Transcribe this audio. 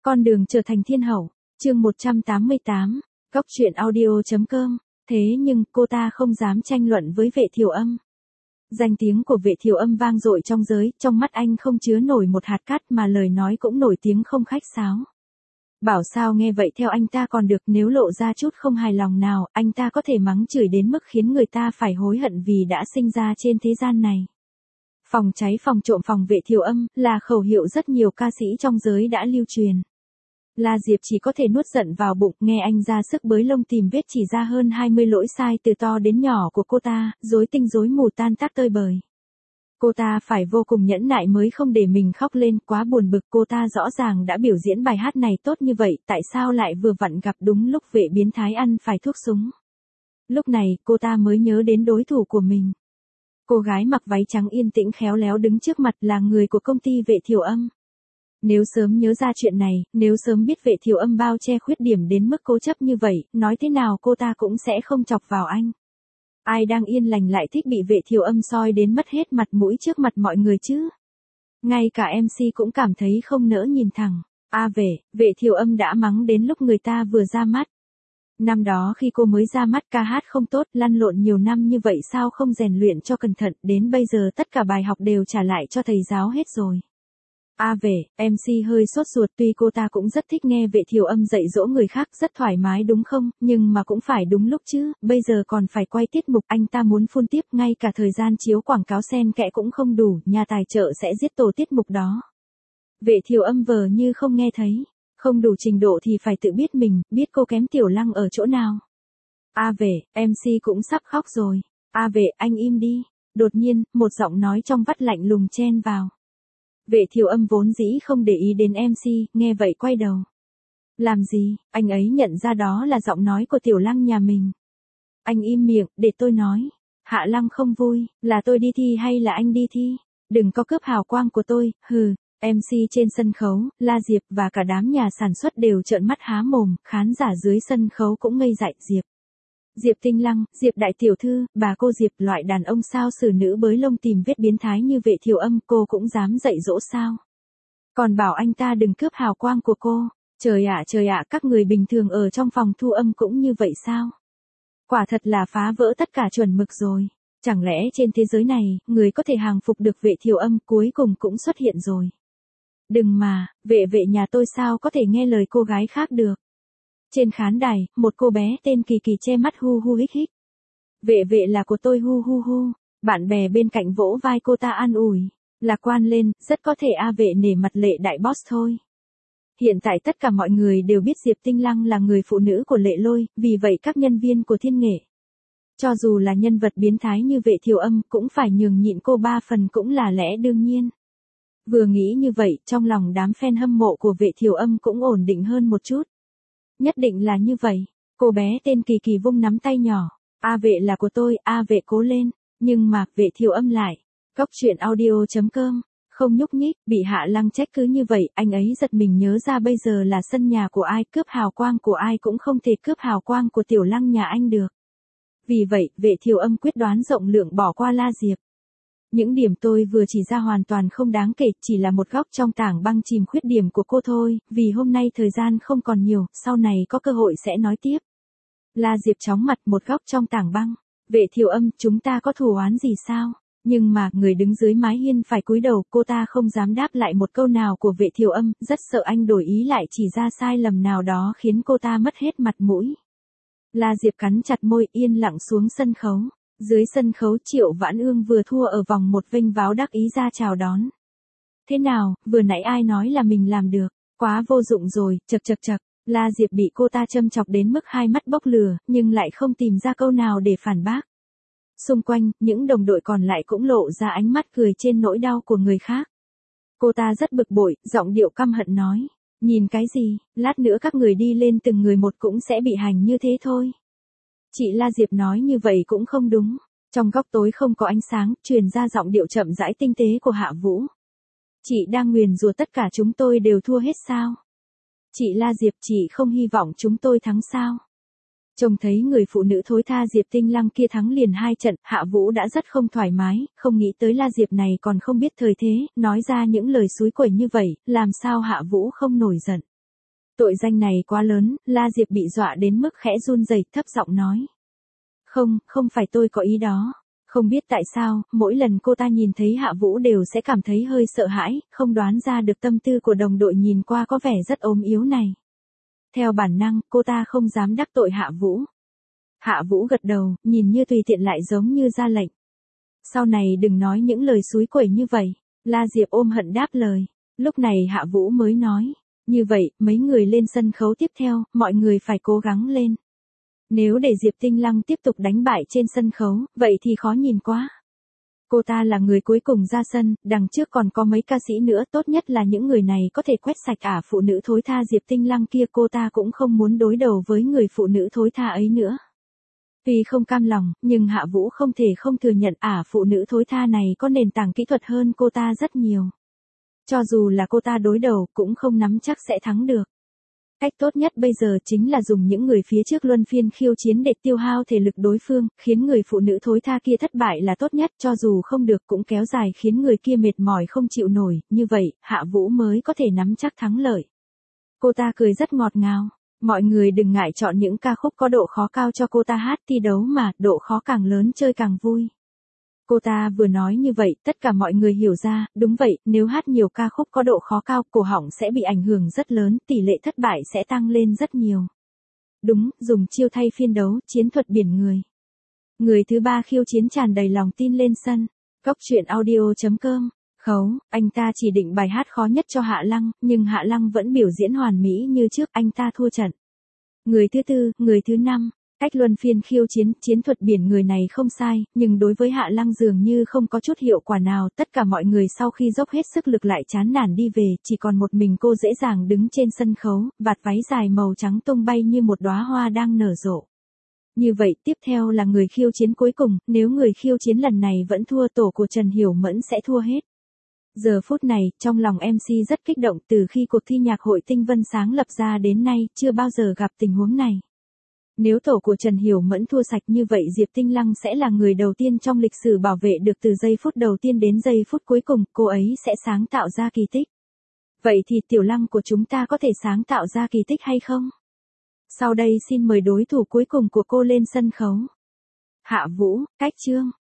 Con đường trở thành thiên hậu, chương 188, Góc truyện audio.com. Thế nhưng cô ta không dám tranh luận với Vệ Thiều Âm. Danh tiếng của Vệ Thiều Âm vang dội trong giới, trong mắt anh không chứa nổi một hạt cát mà lời nói cũng nổi tiếng không khách sáo. Bảo sao nghe vậy theo anh ta còn được, nếu lộ ra chút không hài lòng nào, anh ta có thể mắng chửi đến mức khiến người ta phải hối hận vì đã sinh ra trên thế gian này. Phòng cháy phòng trộm phòng Vệ Thiều Âm là khẩu hiệu rất nhiều ca sĩ trong giới đã lưu truyền. La Diệp chỉ có thể nuốt giận vào bụng, nghe anh ra sức bới lông tìm vết chỉ ra hơn 20 lỗi sai từ to đến nhỏ của cô ta, rối tinh rối mù tan tác tơi bời. Cô ta phải vô cùng nhẫn nại mới không để mình khóc lên, quá buồn bực. Cô ta rõ ràng đã biểu diễn bài hát này tốt như vậy, tại sao lại vừa vặn gặp đúng lúc Vệ biến thái ăn phải thuốc súng. Lúc này, cô ta mới nhớ đến đối thủ của mình. Cô gái mặc váy trắng yên tĩnh khéo léo đứng trước mặt là người của công ty Vệ Thiều Âm. Nếu sớm nhớ ra chuyện này, nếu sớm biết Vệ Thiều Âm bao che khuyết điểm đến mức cố chấp như vậy, nói thế nào cô ta cũng sẽ không chọc vào anh. Ai đang yên lành lại thích bị Vệ Thiều Âm soi đến mất hết mặt mũi trước mặt mọi người chứ? Ngay cả MC cũng cảm thấy không nỡ nhìn thẳng. Vệ Thiều Âm đã mắng đến lúc người ta vừa ra mắt. Năm đó khi cô mới ra mắt ca hát không tốt, lăn lộn nhiều năm như vậy sao không rèn luyện cho cẩn thận, đến bây giờ tất cả bài học đều trả lại cho thầy giáo hết rồi. MC hơi sốt ruột, tuy cô ta cũng rất thích nghe Vệ Thiều Âm dạy dỗ người khác rất thoải mái đúng không, nhưng mà cũng phải đúng lúc chứ, bây giờ còn phải quay tiết mục, anh ta muốn phun tiếp, ngay cả thời gian chiếu quảng cáo xen kẽ cũng không đủ, nhà tài trợ sẽ giết tổ tiết mục đó. Vệ Thiều Âm vờ như không nghe thấy, không đủ trình độ thì phải tự biết mình, biết cô kém Tiểu Lăng ở chỗ nào. MC cũng sắp khóc rồi. Anh im đi. Đột nhiên, một giọng nói trong vắt lạnh lùng chen vào. Vệ Thiều Âm vốn dĩ không để ý đến MC, nghe vậy quay đầu. Làm gì? Anh ấy nhận ra đó là giọng nói của Tiểu Lăng nhà mình. Anh im miệng, để tôi nói. Hạ Lăng không vui, là tôi đi thi hay là anh đi thi? Đừng có cướp hào quang của tôi, hừ. MC trên sân khấu, La Diệp và cả đám nhà sản xuất đều trợn mắt há mồm, khán giả dưới sân khấu cũng ngây dại. Diệp Tinh Lăng, Diệp đại tiểu thư, bà cô Diệp, loại đàn ông sao xử nữ bới lông tìm vết biến thái như Vệ Thiều Âm, cô cũng dám dạy dỗ sao? Còn bảo anh ta đừng cướp hào quang của cô. Trời ạ, các người bình thường ở trong phòng thu âm cũng như vậy sao? Quả thật là phá vỡ tất cả chuẩn mực rồi. Chẳng lẽ trên thế giới này, người có thể hàng phục được Vệ Thiều Âm cuối cùng cũng xuất hiện rồi. Đừng mà, vệ nhà tôi sao có thể nghe lời cô gái khác được. Trên khán đài, một cô bé tên Kỳ Kỳ che mắt hu hu hích hích. Vệ là của tôi hu hu hu. Bạn bè bên cạnh vỗ vai cô ta an ủi. Lạc quan lên, rất có thể Vệ nể mặt Lệ đại boss thôi. Hiện tại tất cả mọi người đều biết Diệp Tinh Lăng là người phụ nữ của Lệ Lôi, vì vậy các nhân viên của Thiên Nghệ, cho dù là nhân vật biến thái như Vệ Thiều Âm cũng phải nhường nhịn cô 3 phần cũng là lẽ đương nhiên. Vừa nghĩ như vậy, trong lòng đám fan hâm mộ của Vệ Thiều Âm cũng ổn định hơn một chút. Nhất định là như vậy. Cô bé tên Kỳ Kỳ vung nắm tay nhỏ. Vệ là của tôi, Vệ cố lên. Nhưng mà, Vệ Thiều Âm lại. Góc truyện audio.com. Không nhúc nhích, bị Hạ Lăng trách cứ như vậy, anh ấy giật mình nhớ ra bây giờ là sân nhà của ai, cướp hào quang của ai cũng không thể cướp hào quang của Tiểu Lăng nhà anh được. Vì vậy, Vệ Thiều Âm quyết đoán rộng lượng bỏ qua La Diệp. Những điểm tôi vừa chỉ ra hoàn toàn không đáng kể, chỉ là một góc trong tảng băng chìm khuyết điểm của cô thôi, vì hôm nay thời gian không còn nhiều, sau này có cơ hội sẽ nói tiếp. La Diệp chóng mặt, một góc trong tảng băng. Vệ Thiều Âm, chúng ta có thù oán gì sao? Nhưng mà, người đứng dưới mái hiên phải cúi đầu, cô ta không dám đáp lại một câu nào của Vệ Thiều Âm, rất sợ anh đổi ý lại chỉ ra sai lầm nào đó khiến cô ta mất hết mặt mũi. La Diệp cắn chặt môi, yên lặng xuống sân khấu. Dưới sân khấu Triệu Vãn Ương vừa thua ở vòng 1 vênh váo đắc ý ra chào đón. Thế nào, vừa nãy ai nói là mình làm được, quá vô dụng rồi, chậc. La Diệp bị cô ta châm chọc đến mức hai mắt bốc lửa, nhưng lại không tìm ra câu nào để phản bác. Xung quanh, những đồng đội còn lại cũng lộ ra ánh mắt cười trên nỗi đau của người khác. Cô ta rất bực bội, giọng điệu căm hận nói. Nhìn cái gì, lát nữa các người đi lên từng người một cũng sẽ bị hành như thế thôi. Chị La Diệp nói như vậy cũng không đúng. Trong góc tối không có ánh sáng, truyền ra giọng điệu chậm rãi tinh tế của Hạ Vũ. Chị đang nguyền rủa tất cả chúng tôi đều thua hết sao? Chị La Diệp, chị không hy vọng chúng tôi thắng sao? Trông thấy người phụ nữ thối tha Diệp Tinh Lăng kia thắng liền 2 trận, Hạ Vũ đã rất không thoải mái, không nghĩ tới La Diệp này còn không biết thời thế, nói ra những lời xúi quẩy như vậy, làm sao Hạ Vũ không nổi giận. Tội danh này quá lớn, La Diệp bị dọa đến mức khẽ run rẩy, thấp giọng nói. Không phải tôi có ý đó. Không biết tại sao, mỗi lần cô ta nhìn thấy Hạ Vũ đều sẽ cảm thấy hơi sợ hãi, không đoán ra được tâm tư của đồng đội nhìn qua có vẻ rất ốm yếu này. Theo bản năng, cô ta không dám đắc tội Hạ Vũ. Hạ Vũ gật đầu, nhìn như tùy tiện lại giống như ra lệnh. Sau này đừng nói những lời xúi quẩy như vậy. La Diệp ôm hận đáp lời. Lúc này Hạ Vũ mới nói. Như vậy, mấy người lên sân khấu tiếp theo, mọi người phải cố gắng lên. Nếu để Diệp Tinh Lăng tiếp tục đánh bại trên sân khấu, vậy thì khó nhìn quá. Cô ta là người cuối cùng ra sân, đằng trước còn có mấy ca sĩ nữa, tốt nhất là những người này có thể quét sạch phụ nữ thối tha Diệp Tinh Lăng kia, cô ta cũng không muốn đối đầu với người phụ nữ thối tha ấy nữa. Tuy không cam lòng, nhưng Hạ Vũ không thể không thừa nhận phụ nữ thối tha này có nền tảng kỹ thuật hơn cô ta rất nhiều. Cho dù là cô ta đối đầu, cũng không nắm chắc sẽ thắng được. Cách tốt nhất bây giờ chính là dùng những người phía trước luân phiên khiêu chiến để tiêu hao thể lực đối phương, khiến người phụ nữ thối tha kia thất bại là tốt nhất, cho dù không được cũng kéo dài khiến người kia mệt mỏi không chịu nổi, như vậy, Hạ Vũ mới có thể nắm chắc thắng lợi. Cô ta cười rất ngọt ngào, mọi người đừng ngại chọn những ca khúc có độ khó cao cho cô ta hát, thi đấu mà, độ khó càng lớn chơi càng vui. Cô ta vừa nói như vậy, tất cả mọi người hiểu ra, đúng vậy, nếu hát nhiều ca khúc có độ khó cao, cổ họng sẽ bị ảnh hưởng rất lớn, tỷ lệ thất bại sẽ tăng lên rất nhiều. Đúng, dùng chiêu thay phiên đấu, chiến thuật biển người. Người thứ ba khiêu chiến tràn đầy lòng tin lên sân. Góc truyện audio.com. Khấu, anh ta chỉ định bài hát khó nhất cho Hạ Lăng, nhưng Hạ Lăng vẫn biểu diễn hoàn mỹ như trước, anh ta thua trận. Người thứ tư, người thứ năm. Cách luân phiên khiêu chiến, chiến thuật biển người này không sai, nhưng đối với Hạ Lăng dường như không có chút hiệu quả nào, tất cả mọi người sau khi dốc hết sức lực lại chán nản đi về, chỉ còn một mình cô dễ dàng đứng trên sân khấu, vạt váy dài màu trắng tung bay như một đóa hoa đang nở rộ. Như vậy, tiếp theo là người khiêu chiến cuối cùng, nếu người khiêu chiến lần này vẫn thua, tổ của Trần Hiểu Mẫn sẽ thua hết. Giờ phút này, trong lòng MC rất kích động, từ khi cuộc thi nhạc hội Tinh Vân sáng lập ra đến nay, chưa bao giờ gặp tình huống này. Nếu tổ của Trần Hiểu Mẫn thua sạch như vậy, Diệp Tinh Lăng sẽ là người đầu tiên trong lịch sử bảo vệ được từ giây phút đầu tiên đến giây phút cuối cùng, cô ấy sẽ sáng tạo ra kỳ tích. Vậy thì Tiểu Lăng của chúng ta có thể sáng tạo ra kỳ tích hay không? Sau đây xin mời đối thủ cuối cùng của cô lên sân khấu. Hạ Vũ, Cách Chương.